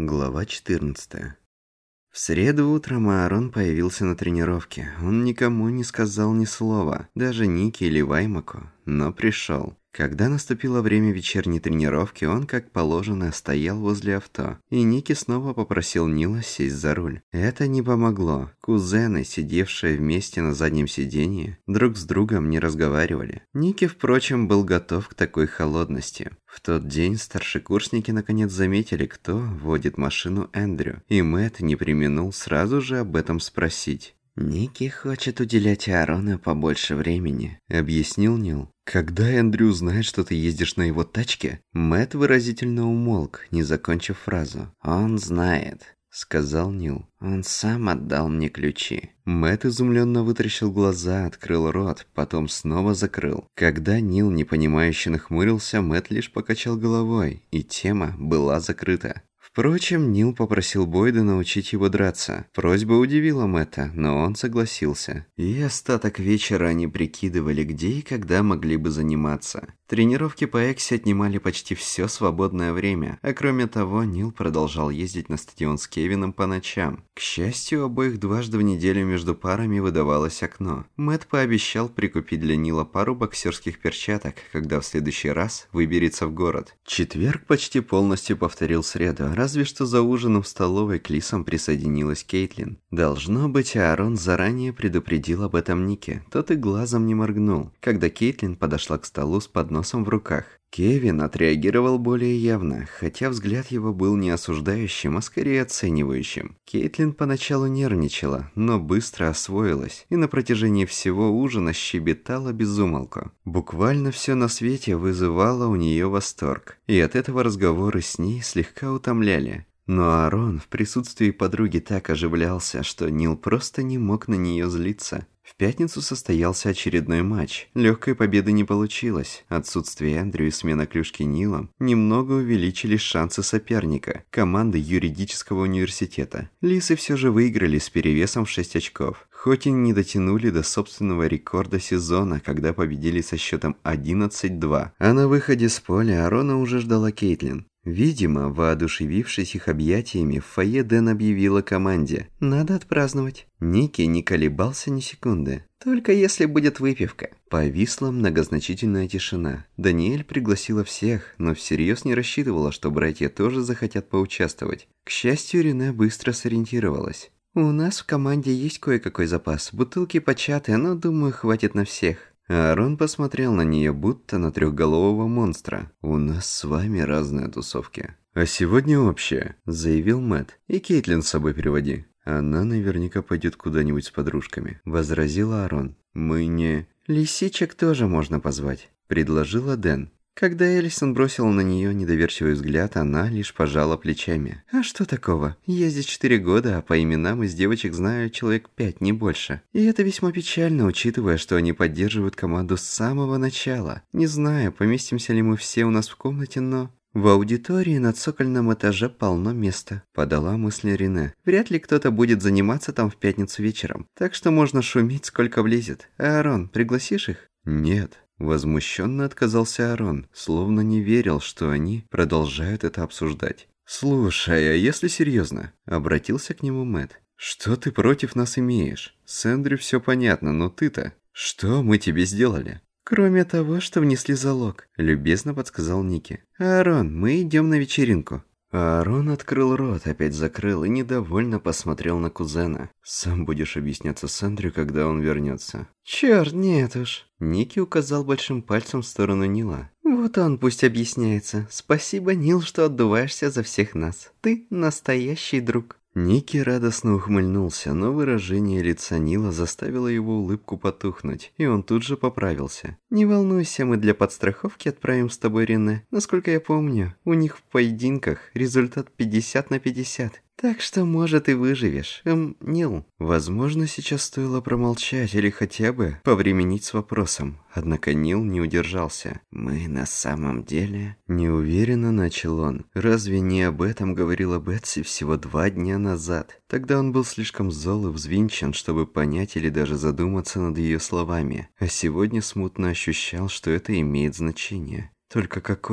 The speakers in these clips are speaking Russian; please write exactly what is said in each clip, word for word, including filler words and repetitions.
Глава четырнадцатая. В среду утром Аарон появился на тренировке. Он никому не сказал ни слова, даже Нике или Ваймаку, но пришел. Когда наступило время вечерней тренировки, он, как положено, стоял возле авто, и Ники снова попросил Нила сесть за руль. Это не помогло. Кузены, сидевшие вместе на заднем сиденье, друг с другом не разговаривали. Ники, впрочем, был готов к такой холодности. В тот день старшекурсники наконец заметили, кто водит машину Эндрю, и Мэтт не преминул сразу же об этом спросить. «Ники хочет уделять Аарону побольше времени», — объяснил Нил. «Когда Эндрю узнает, что ты ездишь на его тачке?» Мэтт выразительно умолк, не закончив фразу. «Он знает», — сказал Нил. «Он сам отдал мне ключи». Мэтт изумленно вытаращил глаза, открыл рот, потом снова закрыл. Когда Нил непонимающе нахмурился, Мэтт лишь покачал головой, и тема была закрыта. Впрочем, Нил попросил Бойда научить его драться. Просьба удивила Мэтта, но он согласился. И остаток вечера они прикидывали, где и когда могли бы заниматься. Тренировки по Эксе отнимали почти все свободное время, а кроме того, Нил продолжал ездить на стадион с Кевином по ночам. К счастью, обоих дважды в неделю между парами выдавалось окно. Мэтт пообещал прикупить для Нила пару боксерских перчаток, когда в следующий раз выберется в город. Четверг почти полностью повторил среду, разве что за ужином в столовой к Лисам присоединилась Кейтлин. Должно быть, Аарон заранее предупредил об этом Нике, тот и глазом не моргнул, когда Кейтлин подошла к столу с подносом в руках. Кевин отреагировал более явно, хотя взгляд его был не осуждающим, а скорее оценивающим. Кейтлин поначалу нервничала, но быстро освоилась, и на протяжении всего ужина щебетала без умолку. Буквально все на свете вызывало у нее восторг, и от этого разговоры с ней слегка утомляли. Но Аарон в присутствии подруги так оживлялся, что Нил просто не мог на нее злиться. В пятницу состоялся очередной матч. Легкой победы не получилось. Отсутствие Эндрю и смена клюшки Нилом немного увеличили шансы соперника, команды юридического университета. Лисы все же выиграли с перевесом в шесть очков. Хоть и не дотянули до собственного рекорда сезона, когда победили со счетом одиннадцать два. А на выходе с поля Аарона уже ждала Кейтлин. Видимо, воодушевившись их объятиями, в фойе Дэн объявила команде: «Надо отпраздновать». Ники не колебался ни секунды. «Только если будет выпивка». Повисла многозначительная тишина. Даниэль пригласила всех, но всерьез не рассчитывала, что братья тоже захотят поучаствовать. К счастью, Рене быстро сориентировалась. «У нас в команде есть кое-какой запас. Бутылки початые, но, думаю, хватит на всех». Аарон посмотрел на нее, будто на трехголового монстра. «У нас с вами разные тусовки». «А сегодня общая», — заявил Мэтт. «И Кейтлин с собой переводи». «Она наверняка пойдет куда-нибудь с подружками», — возразил Аарон. «Мы не...» «Лисичек тоже можно позвать», — предложила Дэн. Когда Элисон бросила на нее недоверчивый взгляд, она лишь пожала плечами. «А что такого? Я здесь четыре года, а по именам из девочек знаю человек пять, не больше. И это весьма печально, учитывая, что они поддерживают команду с самого начала. Не знаю, поместимся ли мы все у нас в комнате, но...» «В аудитории на цокольном этаже полно места», — подала мысль Рене. «Вряд ли кто-то будет заниматься там в пятницу вечером, так что можно шуметь, сколько влезет. Аарон, пригласишь их?» «Нет». Возмущенно отказался Аарон, словно не верил, что они продолжают это обсуждать. «Слушай, а если серьезно?» — обратился к нему Мэтт. «Что ты против нас имеешь? С Эндрю все понятно, но ты-то... Что мы тебе сделали?» «Кроме того, что внесли залог», — любезно подсказал Ники. «Аарон, мы идем на вечеринку». Аарон открыл рот, опять закрыл и недовольно посмотрел на кузена. «Сам будешь объясняться с Эндрю, когда он вернется». «Черт, нет уж». Ники указал большим пальцем в сторону Нила. «Вот он пусть объясняется. Спасибо, Нил, что отдуваешься за всех нас. Ты настоящий друг». Ники радостно ухмыльнулся, но выражение лица Нила заставило его улыбку потухнуть, и он тут же поправился. «Не волнуйся, мы для подстраховки отправим с тобой Рене. Насколько я помню, у них в поединках результат пятьдесят на пятьдесят. Так что, может, и выживешь. Эм, Нил». Возможно, сейчас стоило промолчать или хотя бы повременить с вопросом. Однако Нил не удержался. «Мы на самом деле...» Неуверенно начал он. Разве не об этом говорила Бетси всего два дня назад? Тогда он был слишком зол и взвинчен, чтобы понять или даже задуматься над ее словами. А сегодня смутно ощущал, что это имеет значение. Только какое?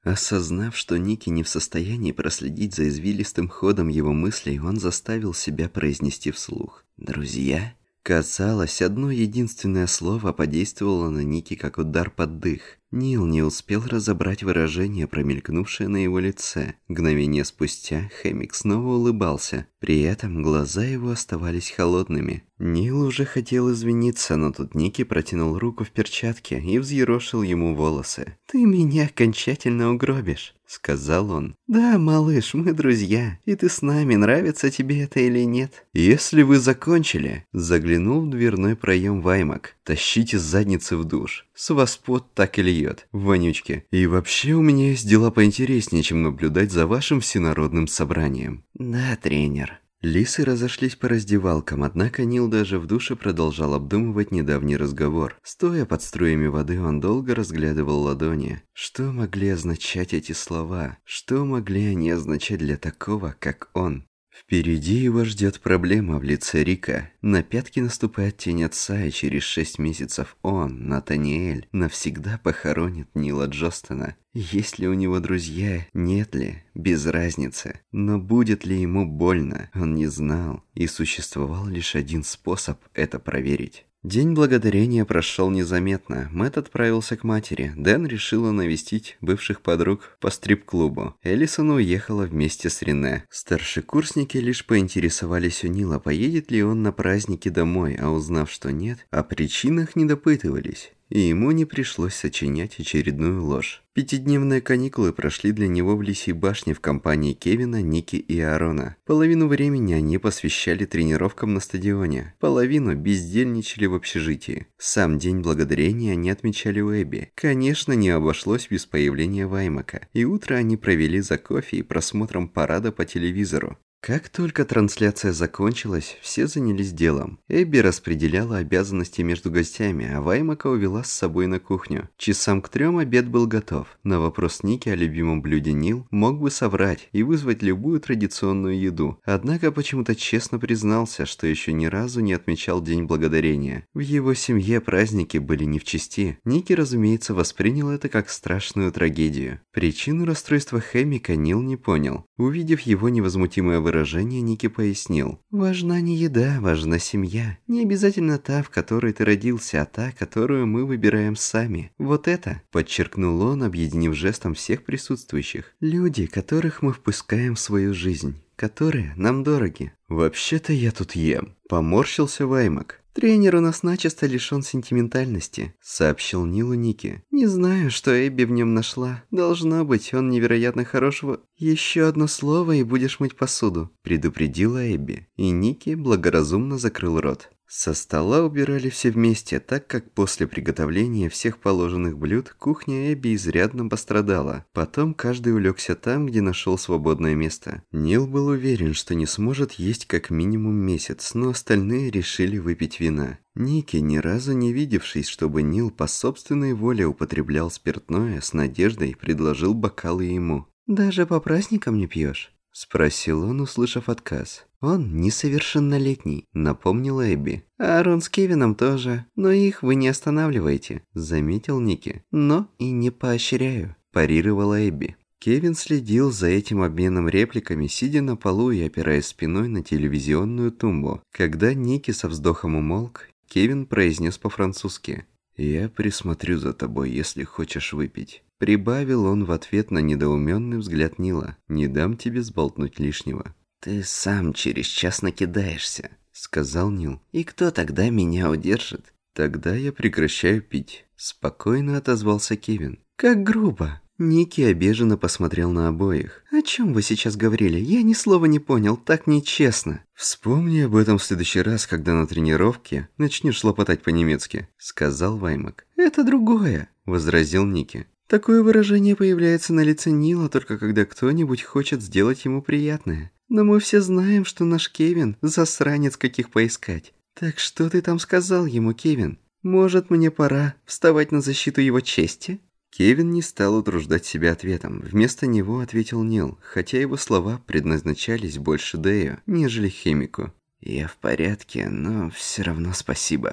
Осознав, что Ники не в состоянии проследить за извилистым ходом его мыслей, он заставил себя произнести вслух: «Друзья?» Казалось, одно единственное слово подействовало на Ники как удар под дых. Нил не успел разобрать выражение, промелькнувшее на его лице. Мгновение спустя Хэмик снова улыбался. При этом глаза его оставались холодными. Нил уже хотел извиниться, но тут Ники протянул руку в перчатке и взъерошил ему волосы. «Ты меня окончательно угробишь», — сказал он. «Да, малыш, мы друзья, и ты с нами, нравится тебе это или нет?» «Если вы закончили», — заглянул в дверной проем Ваймак, «тащите задницы в душ. С вас пот так и льет, вонючки. И вообще у меня есть дела поинтереснее, чем наблюдать за вашим всенародным собранием». «Да, тренер». Лисы разошлись по раздевалкам, однако Нил даже в душе продолжал обдумывать недавний разговор. Стоя под струями воды, он долго разглядывал ладони. Что могли означать эти слова? Что могли они означать для такого, как он? Впереди его ждет проблема в лице Рика. На пятки наступает тень отца, и через шесть месяцев он, Натаниэль, навсегда похоронит Нила Джостона. Есть ли у него друзья, нет ли, без разницы. Но будет ли ему больно, он не знал, и существовал лишь один способ это проверить. День благодарения прошел незаметно. Мэтт отправился к матери. Дэн решила навестить бывших подруг по стрип-клубу. Элисон уехала вместе с Рене. Старшекурсники лишь поинтересовались у Нила, поедет ли он на праздники домой, а узнав, что нет, о причинах не допытывались. И ему не пришлось сочинять очередную ложь. Пятидневные каникулы прошли для него в Лисьей башне в компании Кевина, Ники и Аарона. Половину времени они посвящали тренировкам на стадионе, половину бездельничали в общежитии. Сам День Благодарения они отмечали у Эбби. Конечно, не обошлось без появления Ваймака, и утро они провели за кофе и просмотром парада по телевизору. Как только трансляция закончилась, все занялись делом. Эбби распределяла обязанности между гостями, а Ваймака увела с собой на кухню. Часам к трем обед был готов. На вопрос Ники о любимом блюде Нил мог бы соврать и вызвать любую традиционную еду. Однако почему-то честно признался, что еще ни разу не отмечал День Благодарения. В его семье праздники были не в чести. Ники, разумеется, воспринял это как страшную трагедию. Причину расстройства Хэмика Нил не понял. Увидев его невозмутимое выражение, Выражение Ники пояснил. «Важна не еда, важна семья. Не обязательно та, в которой ты родился, а та, которую мы выбираем сами. Вот это», подчеркнул он, объединив жестом всех присутствующих. «Люди, которых мы впускаем в свою жизнь, которые нам дороги». «Вообще-то я тут ем», поморщился Ваймак. «Тренер у нас начисто лишён сентиментальности», — сообщил Нилу Ники. «Не знаю, что Эбби в нем нашла. Должно быть, он невероятно хорошего...» «Еще одно слово, и будешь мыть посуду», — предупредила Эбби. И Ники благоразумно закрыл рот. Со стола убирали все вместе, так как после приготовления всех положенных блюд кухня Эбби изрядно пострадала. Потом каждый улегся там, где нашел свободное место. Нил был уверен, что не сможет есть как минимум месяц, но остальные решили выпить вина. Ники, ни разу не видевшись, чтобы Нил по собственной воле употреблял спиртное, с надеждой предложил бокалы ему. «Даже по праздникам не пьешь?» — спросил он, услышав отказ. «Он несовершеннолетний», — напомнила Эбби. «Аарон с Кевином тоже, но их вы не останавливаете», — заметил Ники. «Но и не поощряю», — парировала Эбби. Кевин следил за этим обменом репликами, сидя на полу и опираясь спиной на телевизионную тумбу. Когда Ники со вздохом умолк, Кевин произнес по-французски: «Я присмотрю за тобой, если хочешь выпить». Прибавил он в ответ на недоуменный взгляд Нила. «Не дам тебе сболтнуть лишнего». «Ты сам через час накидаешься», — сказал Нил. «И кто тогда меня удержит?» «Тогда я прекращаю пить», — спокойно отозвался Кевин. «Как грубо». Ники обиженно посмотрел на обоих. «О чем вы сейчас говорили? Я ни слова не понял, так нечестно». «Вспомни об этом в следующий раз, когда на тренировке начнешь лопотать по-немецки», — сказал Ваймак. «Это другое», — возразил Ники. «Такое выражение появляется на лице Нила только когда кто-нибудь хочет сделать ему приятное. Но мы все знаем, что наш Кевин – засранец, каких поискать. Так что ты там сказал ему, Кевин? Может, мне пора вставать на защиту его чести?» Кевин не стал утруждать себя ответом. Вместо него ответил Нил, хотя его слова предназначались больше Дэю, нежели Хэмику. «Я в порядке, но все равно спасибо».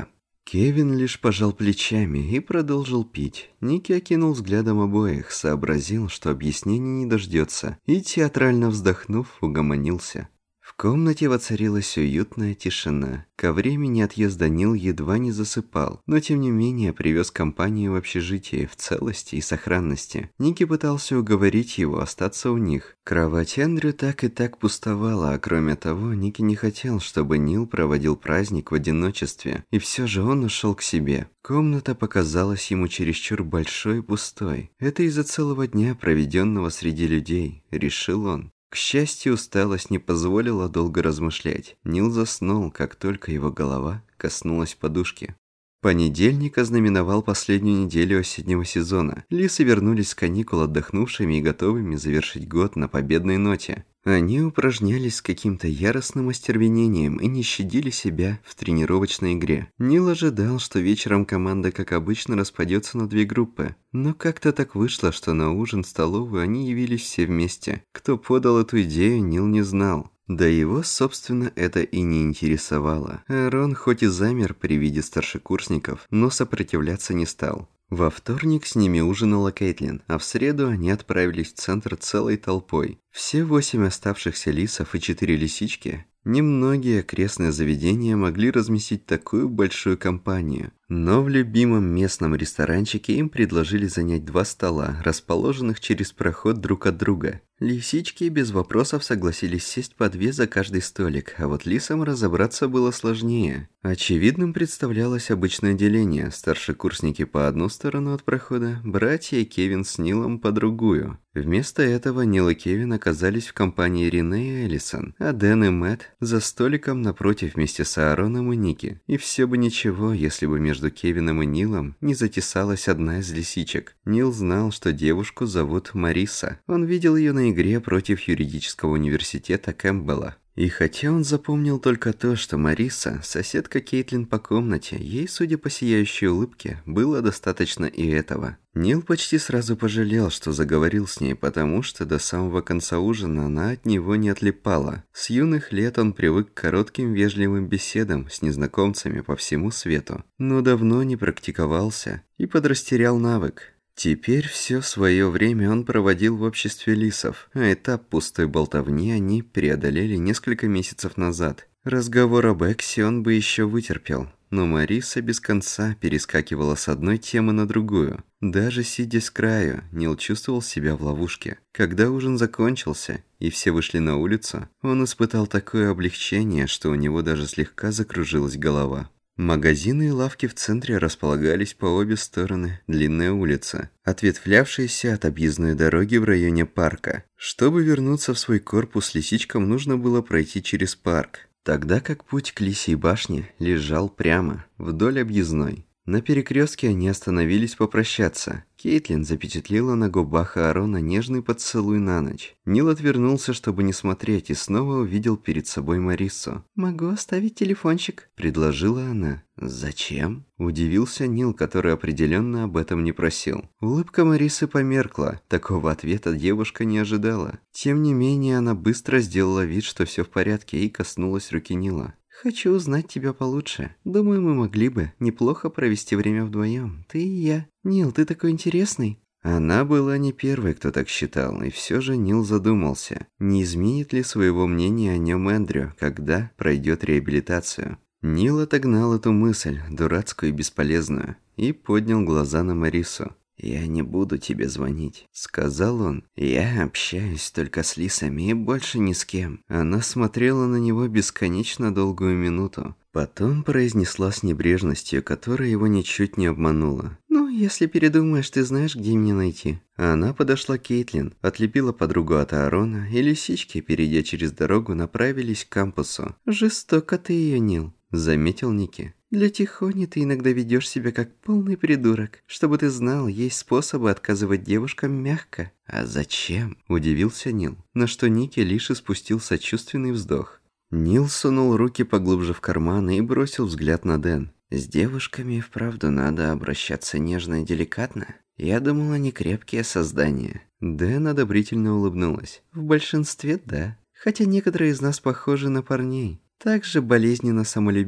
Кевин лишь пожал плечами и продолжил пить. Ники окинул взглядом обоих, сообразил, что объяснений не дождется, и, театрально вздохнув, угомонился. В комнате воцарилась уютная тишина. Ко времени отъезда Нил едва не засыпал, но тем не менее привез компанию в общежитие в целости и сохранности. Ники пытался уговорить его остаться у них. Кровать Эндрю так и так пустовала, а кроме того, Ники не хотел, чтобы Нил проводил праздник в одиночестве, и все же он ушел к себе. Комната показалась ему чересчур большой и пустой. Это из-за целого дня, проведенного среди людей, решил он. К счастью, усталость не позволила долго размышлять. Нил заснул, как только его голова коснулась подушки. Понедельник ознаменовал последнюю неделю осеннего сезона. Лисы вернулись с каникул отдохнувшими и готовыми завершить год на победной ноте. Они упражнялись с каким-то яростным остервенением и не щадили себя в тренировочной игре. Нил ожидал, что вечером команда, как обычно, распадется на две группы. Но как-то так вышло, что на ужин в столовую они явились все вместе. Кто подал эту идею, Нил не знал. Да его, собственно, это и не интересовало. Рон хоть и замер при виде старшекурсников, но сопротивляться не стал. Во вторник с ними ужинала Кейтлин, а в среду они отправились в центр целой толпой. Все восемь оставшихся лисов и четыре лисички. Немногие окрестные заведения могли разместить такую большую компанию. Но в любимом местном ресторанчике им предложили занять два стола, расположенных через проход друг от друга. Лисички без вопросов согласились сесть по две за каждый столик, а вот лисам разобраться было сложнее. Очевидным представлялось обычное деление: старшекурсники по одну сторону от прохода, братья Кевин с Нилом по другую. Вместо этого Нил и Кевин оказались в компании Рене и Элисон, а Дэн и Мэтт за столиком напротив вместе с Аароном и Ники. И все бы ничего, если бы между Кевином и Нилом не затесалась одна из лисичек. Нил знал, что девушку зовут Мариса. Он видел ее на игре против юридического университета Кэмпбелла. И хотя он запомнил только то, что Мариса, соседка Кейтлин по комнате, ей, судя по сияющей улыбке, было достаточно и этого. Нил почти сразу пожалел, что заговорил с ней, потому что до самого конца ужина она от него не отлипала. С юных лет он привык к коротким вежливым беседам с незнакомцами по всему свету, но давно не практиковался и подрастерял навык. Теперь все свое время он проводил в обществе лисов, а этап пустой болтовни они преодолели несколько месяцев назад. Разговор об Эксе он бы еще вытерпел, но Мариса без конца перескакивала с одной темы на другую. Даже сидя с краю, Нил чувствовал себя в ловушке. Когда ужин закончился и все вышли на улицу, он испытал такое облегчение, что у него даже слегка закружилась голова. Магазины и лавки в центре располагались по обе стороны длинной улицы, ответвлявшейся от объездной дороги в районе парка. Чтобы вернуться в свой корпус, лисичкам нужно было пройти через парк, тогда как путь к Лисьей башне лежал прямо, вдоль объездной. На перекрестке они остановились попрощаться. Кейтлин запечатлела на губах Аарона нежный поцелуй на ночь. Нил отвернулся, чтобы не смотреть, и снова увидел перед собой Марису. «Могу оставить телефончик», — предложила она. «Зачем?» — удивился Нил, который определенно об этом не просил. Улыбка Марисы померкла. Такого ответа девушка не ожидала. Тем не менее, она быстро сделала вид, что все в порядке, и коснулась руки Нила. «Хочу узнать тебя получше. Думаю, мы могли бы неплохо провести время вдвоем, ты и я. Нил, ты такой интересный». Она была не первой, кто так считал, и все же Нил задумался, не изменит ли своего мнения о нем Эндрю, когда пройдет реабилитацию. Нил отогнал эту мысль, дурацкую и бесполезную, и поднял глаза на Марису. «Я не буду тебе звонить», — сказал он. «Я общаюсь только с лисами и больше ни с кем». Она смотрела на него бесконечно долгую минуту. Потом произнесла с небрежностью, которая его ничуть не обманула. «Ну, если передумаешь, ты знаешь, где меня найти». Она подошла к Кейтлин, отлепила подругу от Аарона, и лисички, перейдя через дорогу, направились к кампусу. «Жестоко ты ее, Нил», — заметил Ники. «Для Тихони ты иногда ведешь себя как полный придурок. Чтобы ты знал, есть способы отказывать девушкам мягко». «А зачем?» – удивился Нил, на что Ники лишь испустил сочувственный вздох. Нил сунул руки поглубже в карманы и бросил взгляд на Дэн. «С девушками и вправду надо обращаться нежно и деликатно. Я думал, они крепкие создания». Дэн одобрительно улыбнулась. «В большинстве – да. Хотя некоторые из нас похожи на парней. Также болезненно самолюбивы.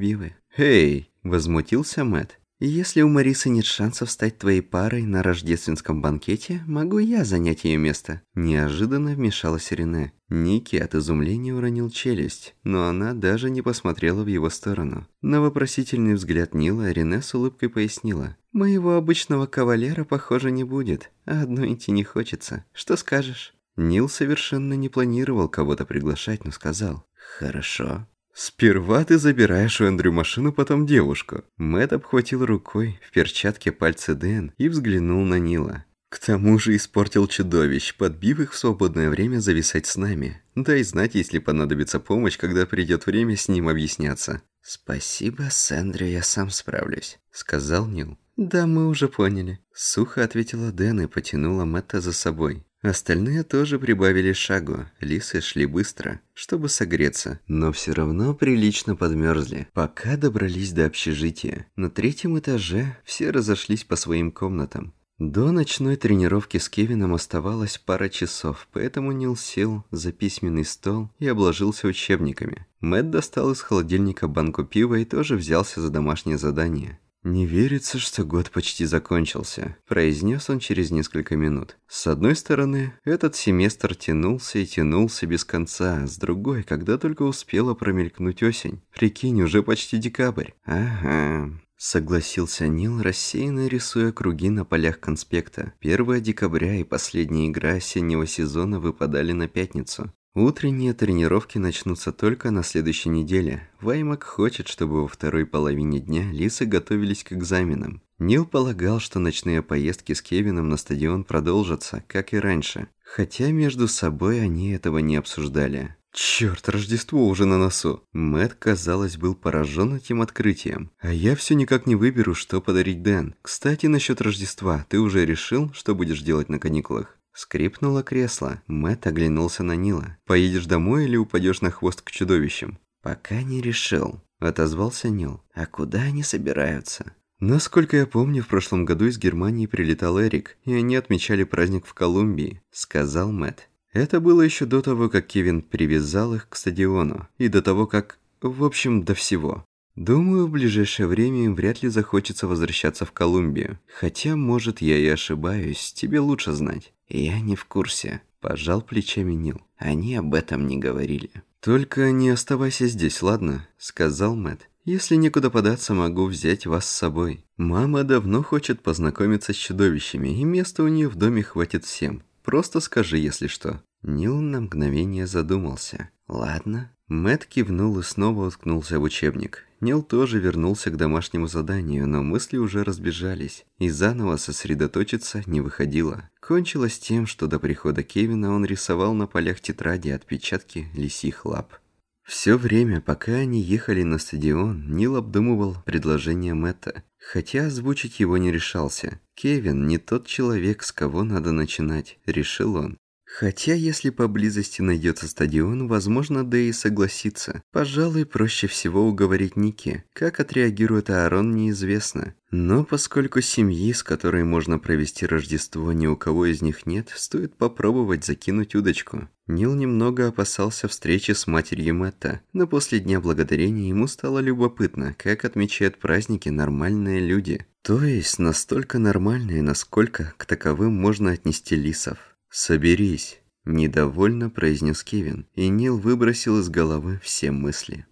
«Эй!» – возмутился Мэтт. «Если у Марисы нет шансов стать твоей парой на рождественском банкете, могу я занять ее место». Неожиданно вмешалась Рене. Ники от изумления уронил челюсть, но она даже не посмотрела в его сторону. На вопросительный взгляд Нила Рене с улыбкой пояснила. «Моего обычного кавалера, похоже, не будет, а одной идти не хочется. Что скажешь?» Нил совершенно не планировал кого-то приглашать, но сказал. «Хорошо». «Сперва ты забираешь у Эндрю машину, потом девушку». Мэтт обхватил рукой в перчатке пальцы Дэн и взглянул на Нила. «К тому же испортил чудовищ, подбив их в свободное время зависать с нами. Дай знать, если понадобится помощь, когда придет время с ним объясняться». «Спасибо, с Эндрю я сам справлюсь», — сказал Нил. «Да, мы уже поняли», — сухо ответила Дэн и потянула Мэтта за собой. Остальные тоже прибавили шагу, лисы шли быстро, чтобы согреться, но все равно прилично подмерзли, пока добрались до общежития. На третьем этаже все разошлись по своим комнатам. До ночной тренировки с Кевином оставалось пара часов, поэтому Нил сел за письменный стол и обложился учебниками. Мэтт достал из холодильника банку пива и тоже взялся за домашнее задание. «Не верится, что год почти закончился», – произнес он через несколько минут. С одной стороны, этот семестр тянулся и тянулся без конца, а с другой, когда только успела промелькнуть осень. Прикинь, уже почти декабрь. «Ага», – согласился Нил, рассеянно рисуя круги на полях конспекта. первое декабря и последняя игра осеннего сезона выпадали на пятницу. Утренние тренировки начнутся только на следующей неделе. Ваймак хочет, чтобы во второй половине дня лисы готовились к экзаменам. Нил полагал, что ночные поездки с Кевином на стадион продолжатся, как и раньше. Хотя между собой они этого не обсуждали. Черт, Рождество уже на носу. Мэтт, казалось, был поражен этим открытием. А я все никак не выберу, что подарить Дэн. Кстати, насчет Рождества. Ты уже решил, что будешь делать на каникулах? Скрипнуло кресло. Мэтт оглянулся на Нила. «Поедешь домой или упадешь на хвост к чудовищам?» «Пока не решил», — отозвался Нил. «А куда они собираются?» «Насколько я помню, в прошлом году из Германии прилетал Эрик, и они отмечали праздник в Колумбии», — сказал Мэтт. «Это было еще до того, как Кевин привязал их к стадиону, и до того, как... В общем, до всего. Думаю, в ближайшее время им вряд ли захочется возвращаться в Колумбию. Хотя, может, я и ошибаюсь, тебе лучше знать». «Я не в курсе», – пожал плечами Нил. «Они об этом не говорили». «Только не оставайся здесь, ладно?» – сказал Мэтт. «Если некуда податься, могу взять вас с собой. Мама давно хочет познакомиться с чудовищами, и места у нее в доме хватит всем. Просто скажи, если что». Нил на мгновение задумался. «Ладно». Мэтт кивнул и снова уткнулся в учебник. Нил тоже вернулся к домашнему заданию, но мысли уже разбежались, и заново сосредоточиться не выходило. Кончилось тем, что до прихода Кевина он рисовал на полях тетради отпечатки лисьих лап. Все время, пока они ехали на стадион, Нил обдумывал предложение Мэтта, хотя озвучить его не решался. «Кевин не тот человек, с кого надо начинать», — решил он. Хотя, если поблизости найдется стадион, возможно, да и согласится. Пожалуй, проще всего уговорить Ники. Как отреагирует Аарон, неизвестно. Но поскольку семьи, с которой можно провести Рождество, ни у кого из них нет, стоит попробовать закинуть удочку. Нил немного опасался встречи с матерью Мэтта, но после Дня Благодарения ему стало любопытно, как отмечают праздники нормальные люди. То есть настолько нормальные, насколько к таковым можно отнести лисов. «Соберись», – недовольно произнес Кевин, и Нил выбросил из головы все мысли.